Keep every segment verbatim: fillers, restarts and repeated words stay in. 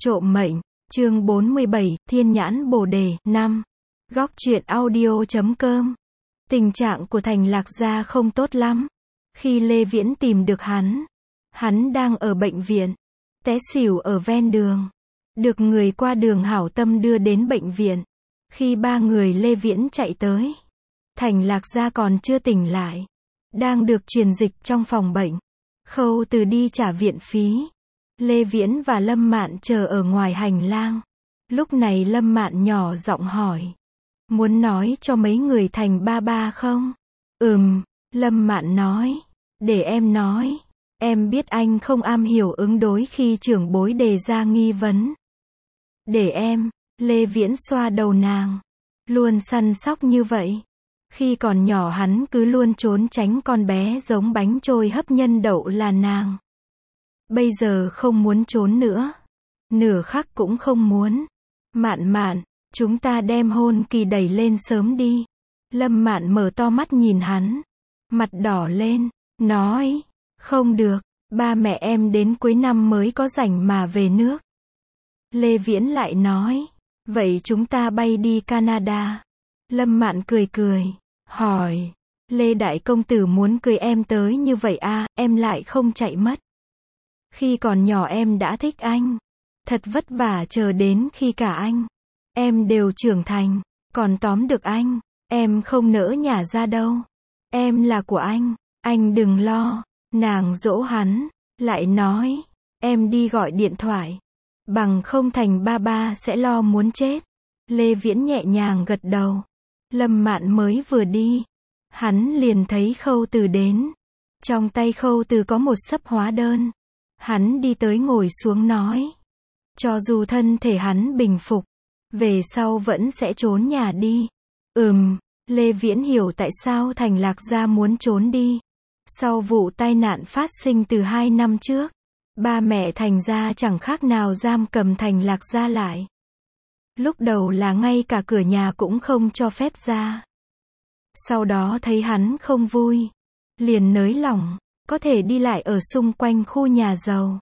Trộm mệnh, chương bốn mươi bảy, Thiên nhãn Bồ đề, năm. Góc truyện audio.com. Tình trạng của Thành Lạc Gia không tốt lắm. Khi Lê Viễn tìm được hắn, hắn đang ở bệnh viện, té xỉu ở ven đường. Được người qua đường hảo tâm đưa đến bệnh viện. Khi ba người Lê Viễn chạy tới, Thành Lạc Gia còn chưa tỉnh lại, đang được truyền dịch trong phòng bệnh. Khâu Từ đi trả viện phí. Lê Viễn và Lâm Mạn chờ ở ngoài hành lang. Lúc này Lâm Mạn nhỏ giọng hỏi, muốn nói cho mấy người Thành ba ba không? Ừm, Lâm Mạn nói, để em nói. Em biết anh không am hiểu ứng đối khi trưởng bối đề ra nghi vấn. Để em. Lê Viễn xoa đầu nàng. Luôn săn sóc như vậy. Khi còn nhỏ hắn cứ luôn trốn tránh con bé giống bánh trôi hấp nhân đậu là nàng. Bây giờ không muốn trốn nữa. Nửa khắc cũng không muốn. Mạn Mạn, chúng ta đem hôn kỳ đẩy lên sớm đi. Lâm Mạn mở to mắt nhìn hắn. Mặt đỏ lên, nói, không được, ba mẹ em đến cuối năm mới có rảnh mà về nước. Lê Viễn lại nói, vậy chúng ta bay đi Canada. Lâm Mạn cười cười, hỏi, Lê Đại Công Tử muốn cưới em tới như vậy à, em lại không chạy mất. Khi còn nhỏ em đã thích anh. Thật vất vả chờ đến khi cả anh, em đều trưởng thành, còn tóm được anh, em không nỡ nhả ra đâu. Em là của anh, anh đừng lo. Nàng dỗ hắn, lại nói, em đi gọi điện thoại. Bằng không Thành ba ba sẽ lo muốn chết. Lê Viễn nhẹ nhàng gật đầu. Lâm Mạn mới vừa đi, hắn liền thấy Khâu Từ đến. Trong tay Khâu Từ có một xấp hóa đơn. Hắn đi tới ngồi xuống nói, cho dù thân thể hắn bình phục, về sau vẫn sẽ trốn nhà đi. Ừm, Lê Viễn hiểu tại sao Thành Lạc Gia muốn trốn đi. Sau vụ tai nạn phát sinh từ hai năm trước, ba mẹ Thành Gia chẳng khác nào giam cầm Thành Lạc Gia lại. Lúc đầu là ngay cả cửa nhà cũng không cho phép ra. Sau đó thấy hắn không vui, liền nới lỏng, có thể đi lại ở xung quanh khu nhà giàu,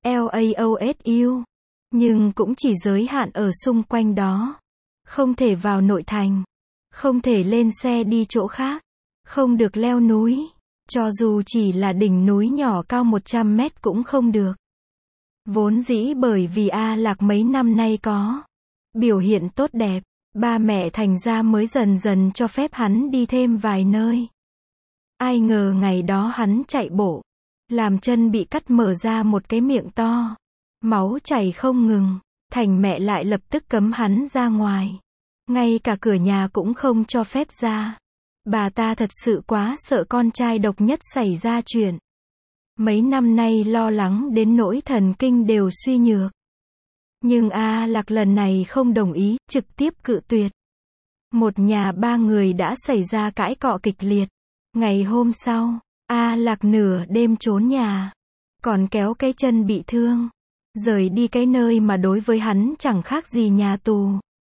LAOSU, nhưng cũng chỉ giới hạn ở xung quanh đó. Không thể vào nội thành, không thể lên xe đi chỗ khác, không được leo núi, cho dù chỉ là đỉnh núi nhỏ cao một trăm mét cũng không được. Vốn dĩ bởi vì A Lạc mấy năm nay có biểu hiện tốt đẹp, ba mẹ Thành Gia mới dần dần cho phép hắn đi thêm vài nơi. Ai ngờ ngày đó hắn chạy bộ, làm chân bị cắt mở ra một cái miệng to, máu chảy không ngừng. Thành mẹ lại lập tức cấm hắn ra ngoài, ngay cả cửa nhà cũng không cho phép ra. Bà ta thật sự quá sợ con trai độc nhất xảy ra chuyện. Mấy năm nay lo lắng đến nỗi thần kinh đều suy nhược. Nhưng A Lạc lần này không đồng ý, trực tiếp cự tuyệt. Một nhà ba người đã xảy ra cãi cọ kịch liệt. Ngày hôm sau, A Lạc nửa đêm trốn nhà, còn kéo cái chân bị thương, rời đi cái nơi mà đối với hắn chẳng khác gì nhà tù.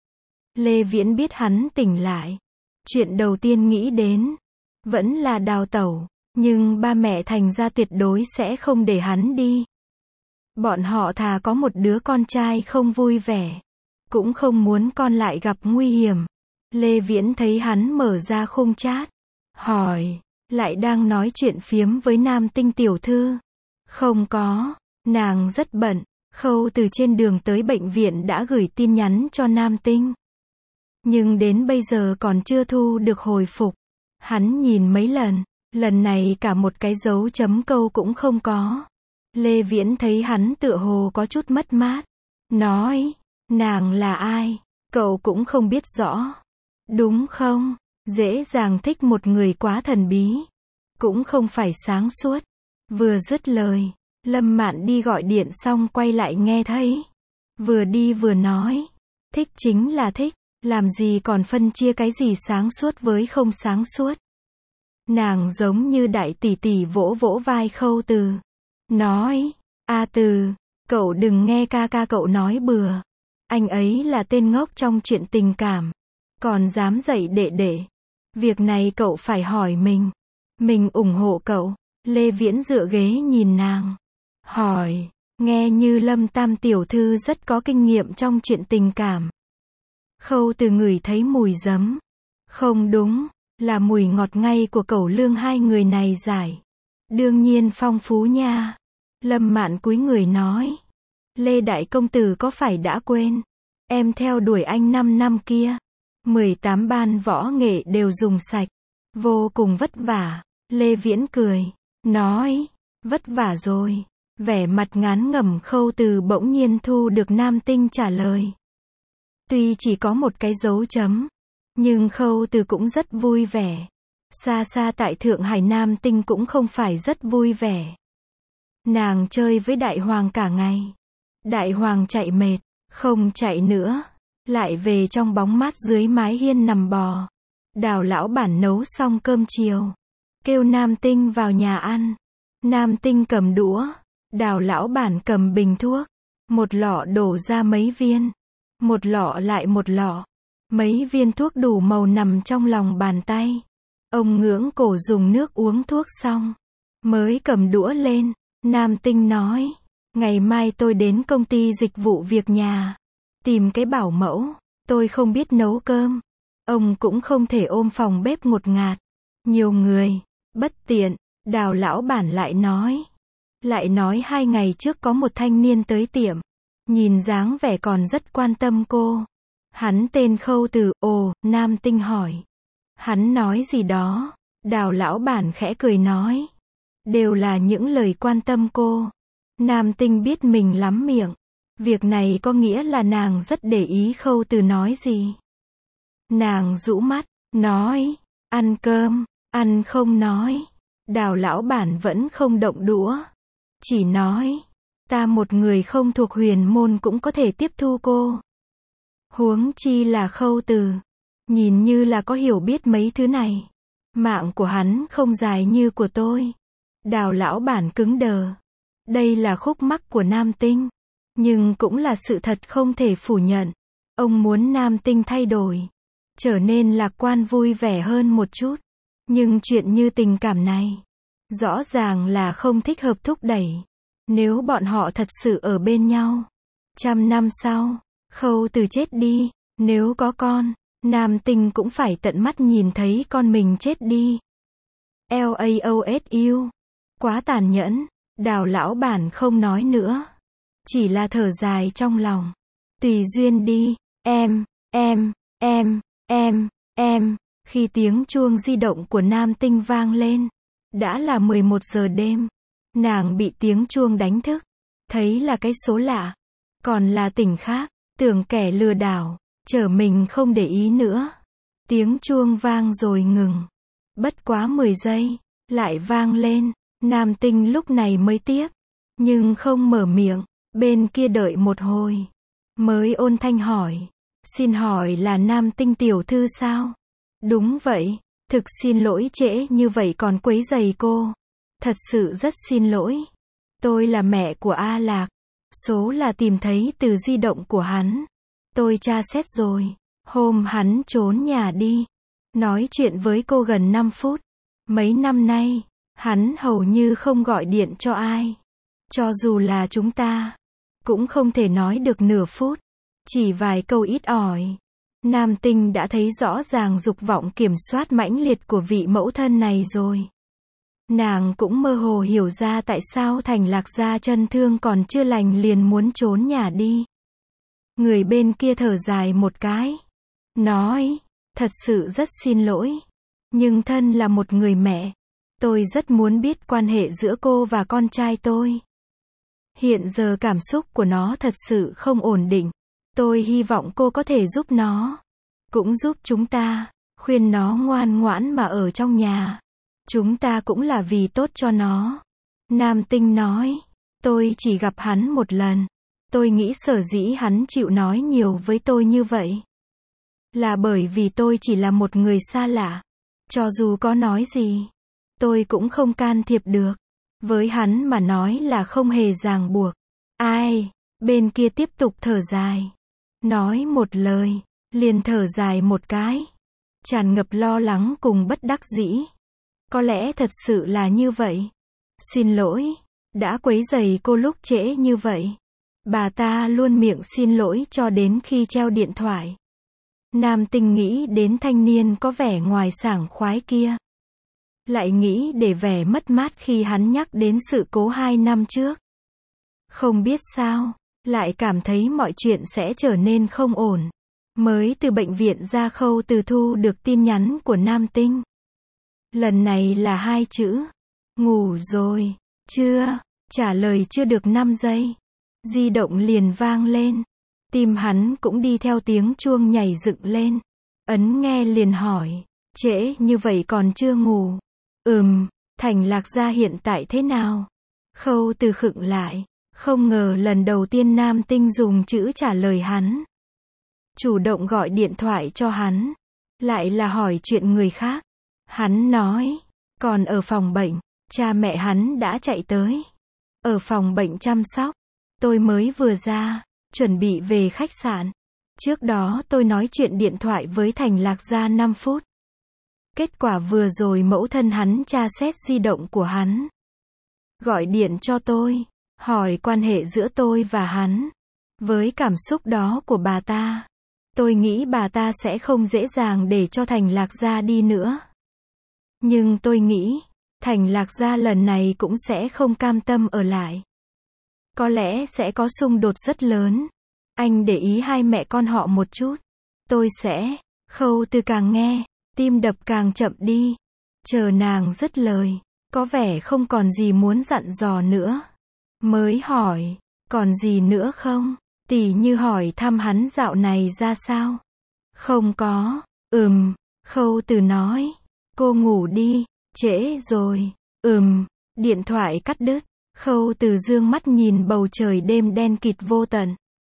Lê Viễn biết hắn tỉnh lại, chuyện đầu tiên nghĩ đến vẫn là đào tẩu, nhưng ba mẹ Thành Gia tuyệt đối sẽ không để hắn đi. Bọn họ thà có một đứa con trai không vui vẻ, cũng không muốn con lại gặp nguy hiểm. Lê Viễn thấy hắn mở ra khung chat, hỏi, lại đang nói chuyện phiếm với Nam Tinh tiểu thư? Không có, nàng rất bận. Khâu Từ trên đường tới bệnh viện đã gửi tin nhắn cho Nam Tinh, nhưng đến bây giờ còn chưa thu được hồi phục. Hắn nhìn mấy lần, lần này cả một cái dấu chấm câu cũng không có. Lê Viễn thấy hắn tựa hồ có chút mất mát, nói, nàng là ai, cậu cũng không biết rõ, đúng không? Dễ dàng thích một người quá thần bí, cũng không phải sáng suốt. Vừa dứt lời, Lâm Mạn đi gọi điện xong quay lại nghe thấy, vừa đi vừa nói, thích chính là thích, làm gì còn phân chia cái gì sáng suốt với không sáng suốt. Nàng giống như đại tỷ tỷ vỗ vỗ vai Khâu Từ, nói, A Từ, cậu đừng nghe ca ca cậu nói bừa, anh ấy là tên ngốc trong chuyện tình cảm, còn dám dạy đệ đệ. Việc này cậu phải hỏi mình, mình ủng hộ cậu. Lê Viễn dựa ghế nhìn nàng, hỏi, Nghe như Lâm Tam tiểu thư rất có kinh nghiệm trong chuyện tình cảm. Khâu Từ ngửi thấy mùi giấm. Không đúng, là mùi ngọt ngây của cẩu lương hai người này giải. Đương nhiên phong phú nha. Lâm Mạn cúi người nói. Lê Đại Công Tử có phải đã quên? Em theo đuổi anh năm năm kia. mười tám ban võ nghệ đều dùng sạch. Vô cùng vất vả. Lê Viễn cười. Nói. Vất vả rồi. Vẻ mặt ngán ngẩm Khâu Từ bỗng nhiên thu được Nam Tinh trả lời. Tuy chỉ có một cái dấu chấm. Nhưng Khâu Từ cũng rất vui vẻ. Xa xa tại Thượng Hải Nam Tinh cũng không phải rất vui vẻ. Nàng chơi với Đại Hoàng cả ngày. Đại Hoàng chạy mệt. Không chạy nữa. Lại về trong bóng mát dưới mái hiên nằm bò. Đào lão bản nấu xong cơm chiều. Kêu Nam Tinh vào nhà ăn. Nam Tinh cầm đũa. Đào lão bản cầm bình thuốc. Một lọ đổ ra mấy viên. Một lọ lại một lọ. Mấy viên thuốc đủ màu nằm trong lòng bàn tay. Ông ngưỡng cổ dùng nước uống thuốc xong. Mới cầm đũa lên. Nam Tinh nói. Ngày mai tôi đến công ty dịch vụ việc nhà. Tìm cái bảo mẫu. Tôi không biết nấu cơm. Ông cũng không thể ôm phòng bếp ngột ngạt. Nhiều người. Bất tiện. Đào lão bản lại nói. Lại nói hai ngày trước có một thanh niên tới tiệm. Nhìn dáng vẻ còn rất quan tâm cô. Hắn tên Khâu Từ. Ồ, Nam Tinh hỏi. Hắn nói gì đó. Đào lão bản khẽ cười nói. Đều là những lời quan tâm cô. Nam Tinh biết mình lắm miệng. Việc này có nghĩa là nàng rất để ý Khâu Từ nói gì. Nàng rũ mắt, nói. Ăn cơm, ăn không nói. Đào lão bản vẫn không động đũa. Chỉ nói. Ta một người không thuộc huyền môn cũng có thể tiếp thu cô. Huống chi là Khâu Từ. Nhìn như là có hiểu biết mấy thứ này. Mạng của hắn không dài như của tôi. Đào lão bản cứng đờ. Đây là khúc mắc của Nam Tinh. Nhưng cũng là sự thật không thể phủ nhận. Ông muốn Nam Tinh thay đổi. Trở nên lạc quan vui vẻ hơn một chút. Nhưng chuyện như tình cảm này. Rõ ràng là không thích hợp thúc đẩy. Nếu bọn họ thật sự ở bên nhau. Trăm năm sau. Khâu Từ chết đi. Nếu có con. Nam Tinh cũng phải tận mắt nhìn thấy con mình chết đi. Laosu. Quá tàn nhẫn. Đào lão bản không nói nữa. Chỉ là thở dài trong lòng. Tùy duyên đi. Em, em, em, em, em. Khi tiếng chuông di động của Nam Tinh vang lên. Đã là mười một giờ đêm. Nàng bị tiếng chuông đánh thức. Thấy là cái số lạ. Còn là tỉnh khác. Tưởng kẻ lừa đảo. Chở mình không để ý nữa. Tiếng chuông vang rồi ngừng. Bất quá mười giây. Lại vang lên. Nam Tinh lúc này mới tiếc. Nhưng không mở miệng. Bên kia đợi một hồi. Mới ôn thanh hỏi. Xin hỏi là Nam Tinh tiểu thư sao? Đúng vậy. Thực xin lỗi trễ như vậy còn quấy rầy cô. Thật sự rất xin lỗi. Tôi là mẹ của A Lạc. Số là tìm thấy từ di động của hắn. Tôi tra xét rồi. Hôm hắn trốn nhà đi. Nói chuyện với cô gần năm phút. Mấy năm nay. Hắn hầu như không gọi điện cho ai. Cho dù là chúng ta. Cũng không thể nói được nửa phút. Chỉ vài câu ít ỏi. Nam Tinh đã thấy rõ ràng dục vọng kiểm soát mãnh liệt của vị mẫu thân này rồi. Nàng cũng mơ hồ hiểu ra tại sao Thành Lạc gia chân thương còn chưa lành liền muốn trốn nhà đi. Người bên kia thở dài một cái. Nói. Thật sự rất xin lỗi. Nhưng thân là một người mẹ. Tôi rất muốn biết quan hệ giữa cô và con trai tôi. Hiện giờ cảm xúc của nó thật sự không ổn định. Tôi hy vọng cô có thể giúp nó. Cũng giúp chúng ta. Khuyên nó ngoan ngoãn mà ở trong nhà. Chúng ta cũng là vì tốt cho nó. Nam Tinh nói. Tôi chỉ gặp hắn một lần. Tôi nghĩ sở dĩ hắn chịu nói nhiều với tôi như vậy. Là bởi vì tôi chỉ là một người xa lạ. Cho dù có nói gì. Tôi cũng không can thiệp được. Với hắn mà nói là không hề ràng buộc. Ai? Bên kia tiếp tục thở dài. Nói một lời. Liền thở dài một cái. Tràn ngập lo lắng cùng bất đắc dĩ. Có lẽ thật sự là như vậy. Xin lỗi. Đã quấy rầy cô lúc trễ như vậy. Bà ta luôn miệng xin lỗi cho đến khi treo điện thoại. Nam Tinh nghĩ đến thanh niên có vẻ ngoài sảng khoái kia. Lại nghĩ để vẻ mất mát khi hắn nhắc đến sự cố hai năm trước. Không biết sao, lại cảm thấy mọi chuyện sẽ trở nên không ổn. Mới từ bệnh viện ra Khâu Từ thu được tin nhắn của Nam Tinh. Lần này là hai chữ. Ngủ rồi, chưa? Trả lời chưa được năm giây. Di động liền vang lên. Tim hắn cũng đi theo tiếng chuông nhảy dựng lên. Ấn nghe liền hỏi. Trễ như vậy còn chưa ngủ? Ừm, Thành Lạc Gia hiện tại thế nào? Khâu Từ khựng lại. Không ngờ lần đầu tiên Nam Tinh dùng chữ trả lời hắn. Chủ động gọi điện thoại cho hắn. Lại là hỏi chuyện người khác. Hắn nói. Còn ở phòng bệnh, cha mẹ hắn đã chạy tới. Ở phòng bệnh chăm sóc. Tôi mới vừa ra, chuẩn bị về khách sạn. Trước đó tôi nói chuyện điện thoại với Thành Lạc Gia năm phút. Kết quả vừa rồi mẫu thân hắn tra xét di động của hắn. Gọi điện cho tôi, hỏi quan hệ giữa tôi và hắn. Với cảm xúc đó của bà ta, tôi nghĩ bà ta sẽ không dễ dàng để cho Thành Lạc Gia đi nữa. Nhưng tôi nghĩ, Thành Lạc Gia lần này cũng sẽ không cam tâm ở lại. Có lẽ sẽ có xung đột rất lớn. Anh để ý hai mẹ con họ một chút. Tôi sẽ. Khâu Từ càng nghe, tim đập càng chậm đi. Chờ nàng dứt lời, có vẻ không còn gì muốn dặn dò nữa. Mới hỏi, còn gì nữa không? Tỉ như hỏi thăm hắn dạo này ra sao? Không có. Ừm, Khâu Từ nói. Cô ngủ đi, trễ rồi. Ừm, điện thoại cắt đứt. Khâu Từ dương mắt nhìn bầu trời đêm đen kịt vô tận.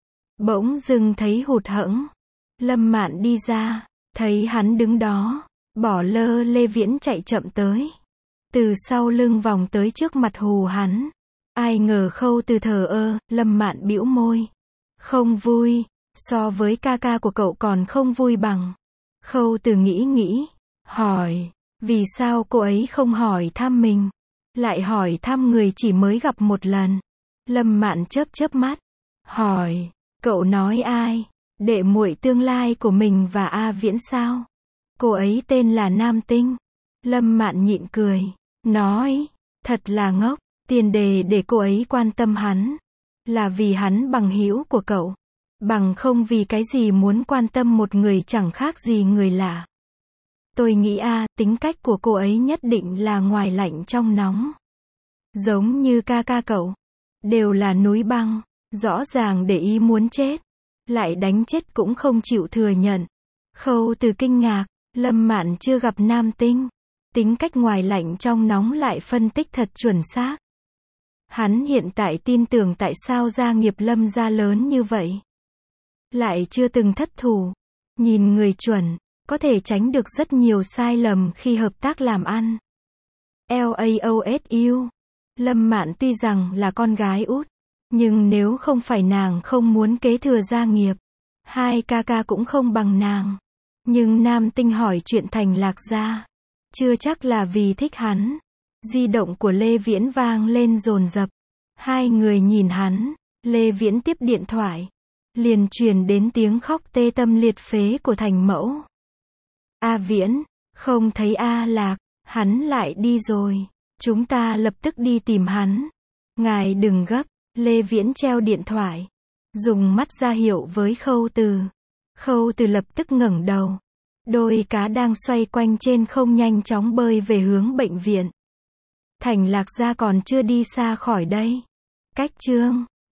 Bỗng dưng thấy hụt hẫng. Lâm Mạn đi ra, thấy hắn đứng đó, bỏ lơ Lê Viễn chạy chậm tới. Từ sau lưng vòng tới trước mặt hù hắn. Ai ngờ Khâu Từ thờ ơ, Lâm Mạn bĩu môi. Không vui, so với ca ca của cậu còn không vui bằng. Khâu Từ nghĩ nghĩ, hỏi, vì sao cô ấy không hỏi thăm mình? Lại hỏi thăm người chỉ mới gặp một lần. Lâm Mạn chớp chớp mắt, hỏi, cậu nói ai? Đệ muội tương lai của mình và A Viễn sao? Cô ấy tên là Nam Tinh. Lâm Mạn nhịn cười, nói, thật là ngốc, tiền đề để cô ấy quan tâm hắn là vì hắn bằng hữu của cậu, bằng không vì cái gì muốn quan tâm một người chẳng khác gì người lạ. Tôi nghĩ a, tính cách của cô ấy nhất định là ngoài lạnh trong nóng. Giống như ca ca cậu. Đều là núi băng. Rõ ràng để ý muốn chết. Lại đánh chết cũng không chịu thừa nhận. Khâu Từ kinh ngạc. Lâm Mạn chưa gặp Nam Tinh. Tính cách ngoài lạnh trong nóng lại phân tích thật chuẩn xác. Hắn hiện tại tin tưởng tại sao gia nghiệp Lâm gia lớn như vậy. Lại chưa từng thất thủ. Nhìn người chuẩn. Có thể tránh được rất nhiều sai lầm khi hợp tác làm ăn. LAOSU. Lâm Mạn tuy rằng là con gái út, nhưng nếu không phải nàng không muốn kế thừa gia nghiệp, hai ca ca cũng không bằng nàng. Nhưng Nam Tinh hỏi chuyện Thành Lạc Gia, chưa chắc là vì thích hắn. Di động của Lê Viễn vang lên dồn dập. Hai người nhìn hắn, Lê Viễn tiếp điện thoại. Liền truyền đến tiếng khóc tê tâm liệt phế của Thành mẫu. A Viễn, không thấy A Lạc, hắn lại đi rồi. Chúng ta lập tức đi tìm hắn. Ngài đừng gấp. Lê Viễn treo điện thoại, dùng mắt ra hiệu với Khâu Từ. Khâu Từ lập tức ngẩng đầu. Đôi cá đang xoay quanh trên không nhanh chóng bơi về hướng bệnh viện. Thành Lạc Gia còn chưa đi xa khỏi đây. Cách chương